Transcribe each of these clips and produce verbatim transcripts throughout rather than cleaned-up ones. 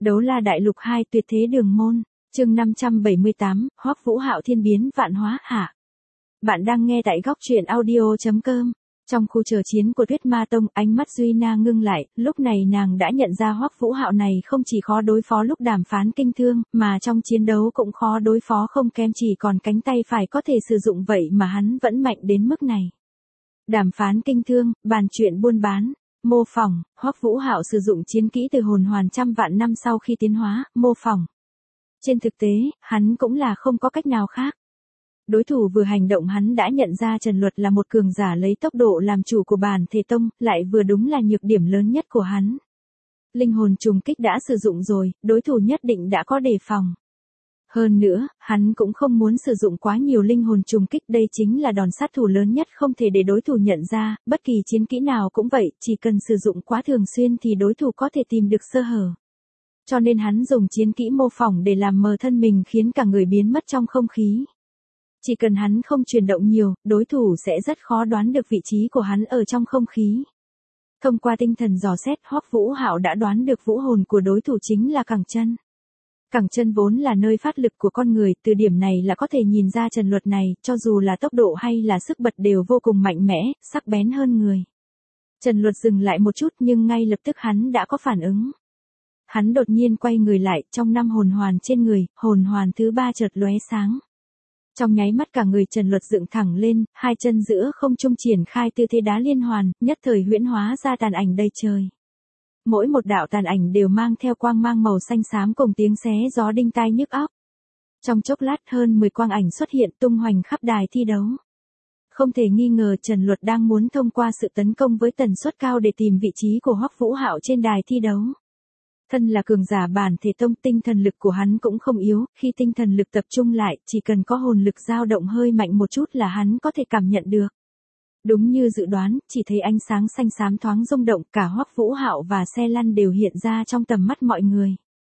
Đấu la đại lục hai tuyệt thế đường môn, chương năm trăm bảy mươi tám, Hoắc Vũ Hạo thiên biến vạn hóa hạ. Bạn đang nghe tại góc truyện audio chấm com. Trong khu chờ chiến của Tuyết Ma Tông, ánh mắt Duy Na ngưng lại, lúc này nàng đã nhận ra Hoắc Vũ Hạo này không chỉ khó đối phó lúc đàm phán kinh thương, mà trong chiến đấu cũng khó đối phó không kém, chỉ còn cánh tay phải có thể sử dụng vậy mà hắn vẫn mạnh đến mức này. Đàm phán kinh thương, bàn chuyện buôn bán. Mô phỏng, Hoắc Vũ Hạo sử dụng chiến kỹ từ hồn hoàn trăm vạn năm sau khi tiến hóa, mô phỏng. Trên thực tế, hắn cũng là không có cách nào khác. Đối thủ vừa hành động hắn đã nhận ra Trần Luật là một cường giả lấy tốc độ làm chủ của bản thể tông, lại vừa đúng là nhược điểm lớn nhất của hắn. Linh hồn trùng kích đã sử dụng rồi, đối thủ nhất định đã có đề phòng. Hơn nữa, hắn cũng không muốn sử dụng quá nhiều linh hồn trùng kích, đây chính là đòn sát thủ lớn nhất không thể để đối thủ nhận ra, bất kỳ chiến kỹ nào cũng vậy, chỉ cần sử dụng quá thường xuyên thì đối thủ có thể tìm được sơ hở. Cho nên hắn dùng chiến kỹ mô phỏng để làm mờ thân mình khiến cả người biến mất trong không khí. Chỉ cần hắn không chuyển động nhiều, đối thủ sẽ rất khó đoán được vị trí của hắn ở trong không khí. Thông qua tinh thần dò xét, Hoắc Vũ Hạo đã đoán được vũ hồn của đối thủ chính là cẳng chân. Cẳng chân vốn là nơi phát lực của con người, từ điểm này là có thể nhìn ra Trần Luật này, cho dù là tốc độ hay là sức bật đều vô cùng mạnh mẽ, sắc bén hơn người. Trần Luật dừng lại một chút nhưng ngay lập tức hắn đã có phản ứng. Hắn đột nhiên quay người lại, trong năm hồn hoàn trên người, hồn hoàn thứ ba chợt lóe sáng. Trong nháy mắt cả người Trần Luật dựng thẳng lên, hai chân giữa không trung triển khai tư thế đá liên hoàn, nhất thời huyễn hóa ra tàn ảnh đầy trời. Mỗi một đạo tàn ảnh đều mang theo quang mang màu xanh xám cùng tiếng xé gió đinh tai nhức óc. Trong chốc lát hơn mười quang ảnh xuất hiện tung hoành khắp đài thi đấu. Không thể nghi ngờ Trần Luật đang muốn thông qua sự tấn công với tần suất cao để tìm vị trí của Hoắc Vũ Hạo trên đài thi đấu. Thân là cường giả bản thể tông, tinh thần lực của hắn cũng không yếu, khi tinh thần lực tập trung lại, chỉ cần có hồn lực dao động hơi mạnh một chút là hắn có thể cảm nhận được. Đúng như dự đoán, chỉ thấy ánh sáng xanh xám thoáng rung động, cả Hoắc Vũ Hạo và xe lăn đều hiện ra trong tầm mắt mọi người.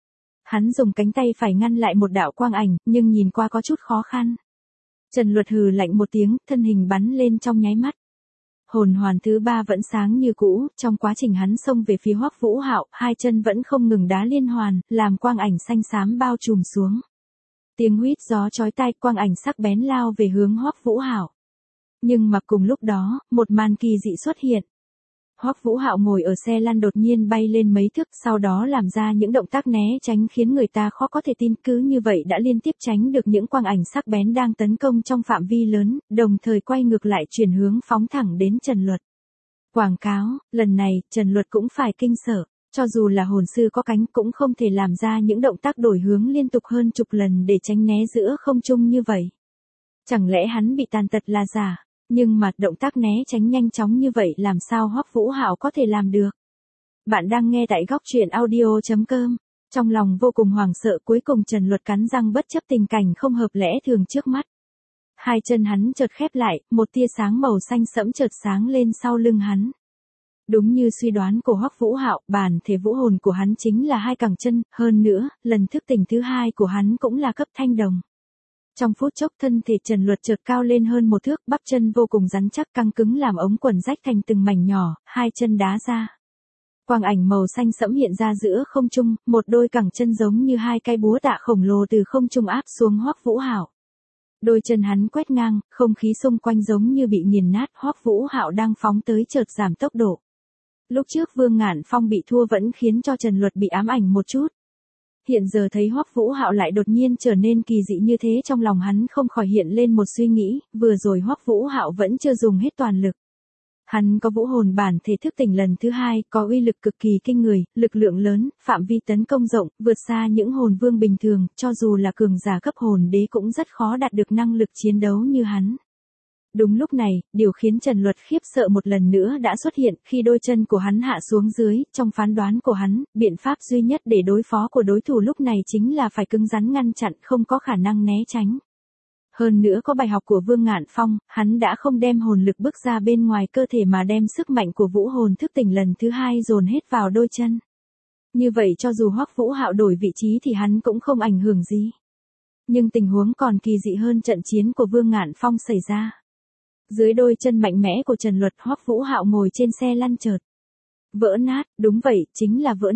Hắn dùng cánh tay phải ngăn lại một đạo quang ảnh, nhưng nhìn qua có chút khó khăn. Trần Luật hừ lạnh một tiếng, thân hình bắn lên trong nháy mắt. Hồn hoàn thứ ba vẫn sáng như cũ, trong quá trình hắn xông về phía Hoắc Vũ Hạo, hai chân vẫn không ngừng đá liên hoàn, làm quang ảnh xanh xám bao trùm xuống. Tiếng huýt gió chói tai, quang ảnh sắc bén lao về hướng Hoắc Vũ Hạo. Nhưng mà cùng lúc đó, một màn kỳ dị xuất hiện. Hoắc Vũ Hạo ngồi ở xe lăn đột nhiên bay lên mấy thước, sau đó làm ra những động tác né tránh khiến người ta khó có thể tin, cứ như vậy đã liên tiếp tránh được những quang ảnh sắc bén đang tấn công trong phạm vi lớn, đồng thời quay ngược lại chuyển hướng phóng thẳng đến Trần Luật. Quảng cáo, lần này, Trần Luật cũng phải kinh sợ, cho dù là hồn sư có cánh cũng không thể làm ra những động tác đổi hướng liên tục hơn chục lần để tránh né giữa không trung như vậy. Chẳng lẽ hắn bị tàn tật là giả? Nhưng mà động tác né tránh nhanh chóng như vậy làm sao Hoắc Vũ Hạo có thể làm được? Bạn đang nghe tại góc truyện audio chấm com. Trong lòng vô cùng hoảng sợ, cuối cùng Trần Luật cắn răng bất chấp tình cảnh không hợp lẽ thường trước mắt. Hai chân hắn chợt khép lại, một tia sáng màu xanh sẫm chợt sáng lên sau lưng hắn. Đúng như suy đoán của Hoắc Vũ Hạo, bản thể vũ hồn của hắn chính là hai cẳng chân, hơn nữa, lần thức tỉnh thứ hai của hắn cũng là cấp thanh đồng. Trong phút chốc thân thể Trần Luật chợt cao lên hơn một thước, bắp chân vô cùng rắn chắc căng cứng làm ống quần rách thành từng mảnh nhỏ, hai chân đá ra. Quang ảnh màu xanh sẫm hiện ra giữa không trung, một đôi cẳng chân giống như hai cái búa tạ khổng lồ từ không trung áp xuống Hoắc Vũ Hạo. Đôi chân hắn quét ngang, không khí xung quanh giống như bị nghiền nát, Hoắc Vũ Hạo đang phóng tới chợt giảm tốc độ. Lúc trước Vương Ngạn Phong bị thua vẫn khiến cho Trần Luật bị ám ảnh một chút. Hiện giờ thấy Hoắc Vũ Hạo lại đột nhiên trở nên kỳ dị như thế, trong lòng hắn không khỏi hiện lên một suy nghĩ, vừa rồi Hoắc Vũ Hạo vẫn chưa dùng hết toàn lực. Hắn có vũ hồn bản thể thức tỉnh lần thứ hai, có uy lực cực kỳ kinh người, lực lượng lớn, phạm vi tấn công rộng, vượt xa những hồn vương bình thường, cho dù là cường giả cấp hồn đế cũng rất khó đạt được năng lực chiến đấu như hắn. Đúng lúc này, điều khiến Trần Luật khiếp sợ một lần nữa đã xuất hiện, khi đôi chân của hắn hạ xuống dưới, trong phán đoán của hắn, biện pháp duy nhất để đối phó của đối thủ lúc này chính là phải cứng rắn ngăn chặn, không có khả năng né tránh. Hơn nữa có bài học của Vương Ngạn Phong, hắn đã không đem hồn lực bước ra bên ngoài cơ thể mà đem sức mạnh của vũ hồn thức tỉnh lần thứ hai dồn hết vào đôi chân. Như vậy cho dù Hoắc Vũ Hạo đổi vị trí thì hắn cũng không ảnh hưởng gì. Nhưng tình huống còn kỳ dị hơn, trận chiến của Vương Ngạn Phong xảy ra. Dưới đôi chân mạnh mẽ của Trần Luật, Hoắc Vũ Hạo ngồi trên xe lăn chợt vỡ nát, đúng vậy, chính là vỡ nát.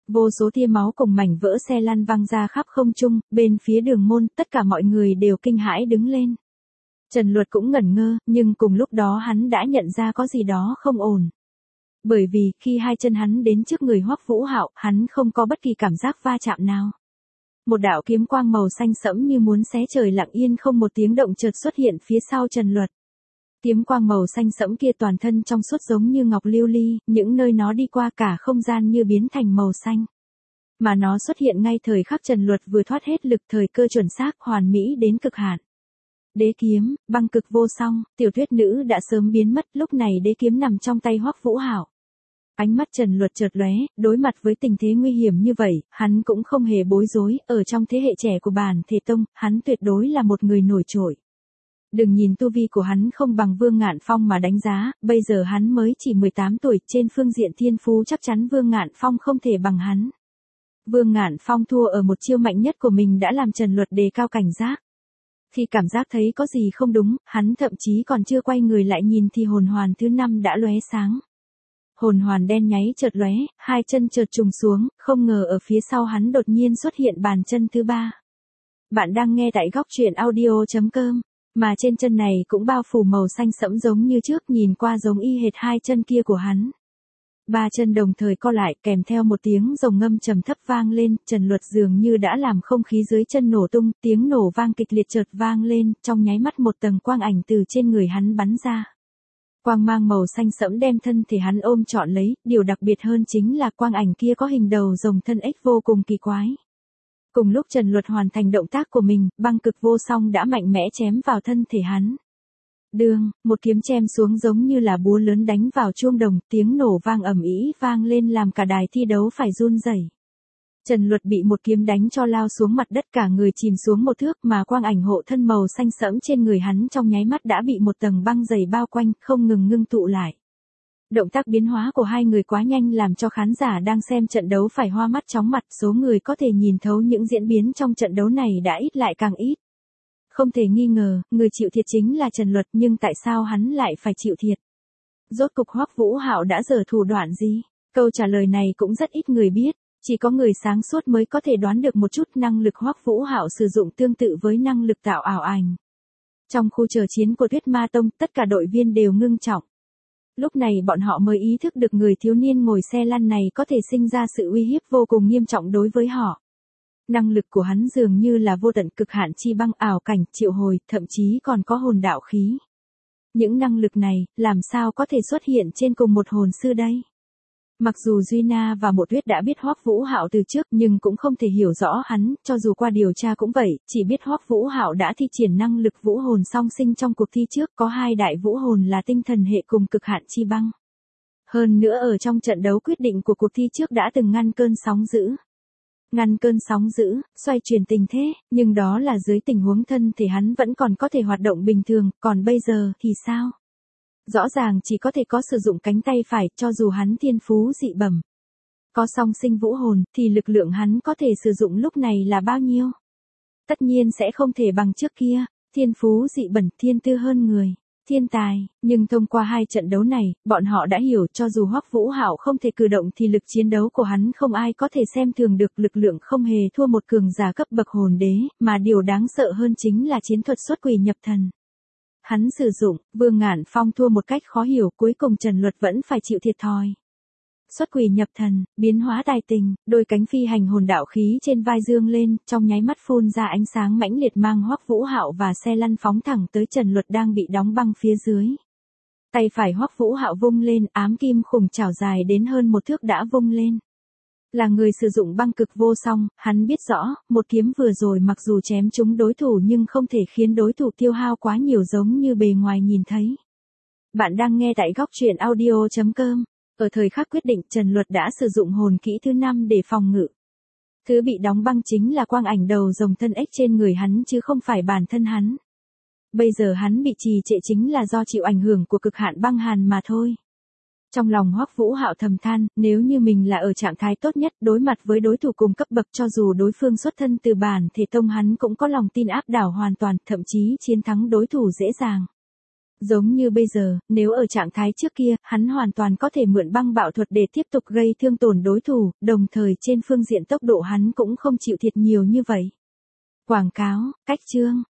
Vô số tia máu cùng mảnh vỡ xe lăn văng ra khắp không trung, bên phía đường môn, tất cả mọi người đều kinh hãi đứng lên. Trần Luật cũng ngẩn ngơ, nhưng cùng lúc đó hắn đã nhận ra có gì đó không ổn. Bởi vì, khi hai chân hắn đến trước người Hoắc Vũ Hạo, hắn không có bất kỳ cảm giác va chạm nào. Một đạo kiếm quang màu xanh sẫm như muốn xé trời lặng yên không một tiếng động chợt xuất hiện phía sau Trần Luật. Kiếm quang màu xanh sẫm kia toàn thân trong suốt giống như ngọc lưu ly, những nơi nó đi qua cả không gian như biến thành màu xanh. Mà nó xuất hiện ngay thời khắc Trần Luật vừa thoát hết lực, thời cơ chuẩn xác, hoàn mỹ đến cực hạn. Đế kiếm, băng cực vô song, tiểu thuyết nữ đã sớm biến mất, lúc này đế kiếm nằm trong tay Hoắc Vũ Hạo. Ánh mắt Trần Luật chợt lóe, đối mặt với tình thế nguy hiểm như vậy, hắn cũng không hề bối rối, ở trong thế hệ trẻ của Bản Thể Tông, hắn tuyệt đối là một người nổi trội. Đừng nhìn tu vi của hắn không bằng Vương Ngạn Phong mà đánh giá, bây giờ hắn mới chỉ mười tám tuổi, trên phương diện thiên phú chắc chắn Vương Ngạn Phong không thể bằng hắn. Vương Ngạn Phong thua ở một chiêu mạnh nhất của mình đã làm Trần Luật đề cao cảnh giác. Khi cảm giác thấy có gì không đúng, hắn thậm chí còn chưa quay người lại nhìn thì hồn hoàn thứ năm đã lóe sáng. Hồn hoàn đen nháy chợt lóe, hai chân chợt trùng xuống, không ngờ ở phía sau hắn đột nhiên xuất hiện bàn chân thứ ba. Bạn đang nghe tại góc truyện audio chấm com, mà trên chân này cũng bao phủ màu xanh sẫm giống như trước, nhìn qua giống y hệt hai chân kia của hắn. Ba chân đồng thời co lại, kèm theo một tiếng rồng ngâm trầm thấp vang lên, Trần Luật dường như đã làm không khí dưới chân nổ tung, tiếng nổ vang kịch liệt chợt vang lên, trong nháy mắt một tầng quang ảnh từ trên người hắn bắn ra. Quang mang màu xanh sẫm đem thân thể hắn ôm trọn lấy, điều đặc biệt hơn chính là quang ảnh kia có hình đầu rồng thân ếch vô cùng kỳ quái. Cùng lúc Trần Luật hoàn thành động tác của mình, băng cực vô song đã mạnh mẽ chém vào thân thể hắn. Đương, một kiếm chém xuống giống như là búa lớn đánh vào chuông đồng, tiếng nổ vang ầm ĩ vang lên làm cả đài thi đấu phải run rẩy. Trần Luật bị một kiếm đánh cho lao xuống mặt đất, cả người chìm xuống một thước, mà quang ảnh hộ thân màu xanh sẫm trên người hắn trong nháy mắt đã bị một tầng băng dày bao quanh, không ngừng ngưng tụ lại. Động tác biến hóa của hai người quá nhanh làm cho khán giả đang xem trận đấu phải hoa mắt chóng mặt, số người có thể nhìn thấu những diễn biến trong trận đấu này đã ít lại càng ít. Không thể nghi ngờ, người chịu thiệt chính là Trần Luật, nhưng tại sao hắn lại phải chịu thiệt? Rốt cục Hoắc Vũ Hạo đã giở thủ đoạn gì? Câu trả lời này cũng rất ít người biết, chỉ có người sáng suốt mới có thể đoán được một chút. Năng lực Hoắc Vũ Hạo sử dụng tương tự với năng lực tạo ảo ảnh. Trong khu chờ chiến của Tuyết Ma Tông, tất cả đội viên đều ngưng trọng. Lúc này bọn họ mới ý thức được người thiếu niên ngồi xe lăn này có thể sinh ra sự uy hiếp vô cùng nghiêm trọng đối với họ. Năng lực của hắn dường như là vô tận, cực hạn chi băng, ảo cảnh, triệu hồi, thậm chí còn có hồn đạo khí. Những năng lực này, làm sao có thể xuất hiện trên cùng một hồn sư đây? Mặc dù Duy Na và Một Tuyết đã biết Hoắc Vũ Hạo từ trước nhưng cũng không thể hiểu rõ hắn, cho dù qua điều tra cũng vậy, chỉ biết Hoắc Vũ Hạo đã thi triển năng lực vũ hồn song sinh trong cuộc thi trước, có hai đại vũ hồn là tinh thần hệ cùng cực hạn chi băng. Hơn nữa ở trong trận đấu quyết định của cuộc thi trước đã từng ngăn cơn sóng dữ. Ngăn cơn sóng dữ, xoay chuyển tình thế, nhưng đó là dưới tình huống thân thể hắn vẫn còn có thể hoạt động bình thường, còn bây giờ thì sao? Rõ ràng chỉ có thể có sử dụng cánh tay phải, cho dù hắn thiên phú dị bẩm. Có song sinh vũ hồn, thì lực lượng hắn có thể sử dụng lúc này là bao nhiêu? Tất nhiên sẽ không thể bằng trước kia, thiên phú dị bẩm, thiên tư hơn người, thiên tài, nhưng thông qua hai trận đấu này, bọn họ đã hiểu cho dù Hoắc Vũ Hạo không thể cử động thì lực chiến đấu của hắn không ai có thể xem thường được, lực lượng không hề thua một cường giả cấp bậc hồn đế, mà điều đáng sợ hơn chính là chiến thuật xuất quỷ nhập thần. Hắn sử dụng, Vương Ngạn Phong thua một cách khó hiểu, cuối cùng Trần Luật vẫn phải chịu thiệt thòi. Xuất quỷ nhập thần, biến hóa tài tình, đôi cánh phi hành hồn đạo khí trên vai dương lên, trong nháy mắt phun ra ánh sáng mãnh liệt mang Hoắc Vũ Hạo và xe lăn phóng thẳng tới Trần Luật đang bị đóng băng phía dưới. Tay phải Hoắc Vũ Hạo vung lên, ám kim khủng chảo dài đến hơn một thước đã vung lên. Là người sử dụng băng cực vô song, hắn biết rõ, một kiếm vừa rồi mặc dù chém trúng đối thủ nhưng không thể khiến đối thủ tiêu hao quá nhiều giống như bề ngoài nhìn thấy. Bạn đang nghe tại góc truyện audio chấm com. Ở thời khắc quyết định, Trần Luật đã sử dụng hồn kỹ thứ năm để phòng ngự. Thứ bị đóng băng chính là quang ảnh đầu rồng thân ếch trên người hắn chứ không phải bản thân hắn. Bây giờ hắn bị trì trệ chính là do chịu ảnh hưởng của cực hạn băng hàn mà thôi. Trong lòng Hoắc Vũ Hạo thầm than, nếu như mình là ở trạng thái tốt nhất, đối mặt với đối thủ cùng cấp bậc, cho dù đối phương xuất thân từ Bản Thể Tông hắn cũng có lòng tin áp đảo hoàn toàn, thậm chí chiến thắng đối thủ dễ dàng. Giống như bây giờ, nếu ở trạng thái trước kia, hắn hoàn toàn có thể mượn băng bạo thuật để tiếp tục gây thương tổn đối thủ, đồng thời trên phương diện tốc độ hắn cũng không chịu thiệt nhiều như vậy. Quảng cáo, cách chương.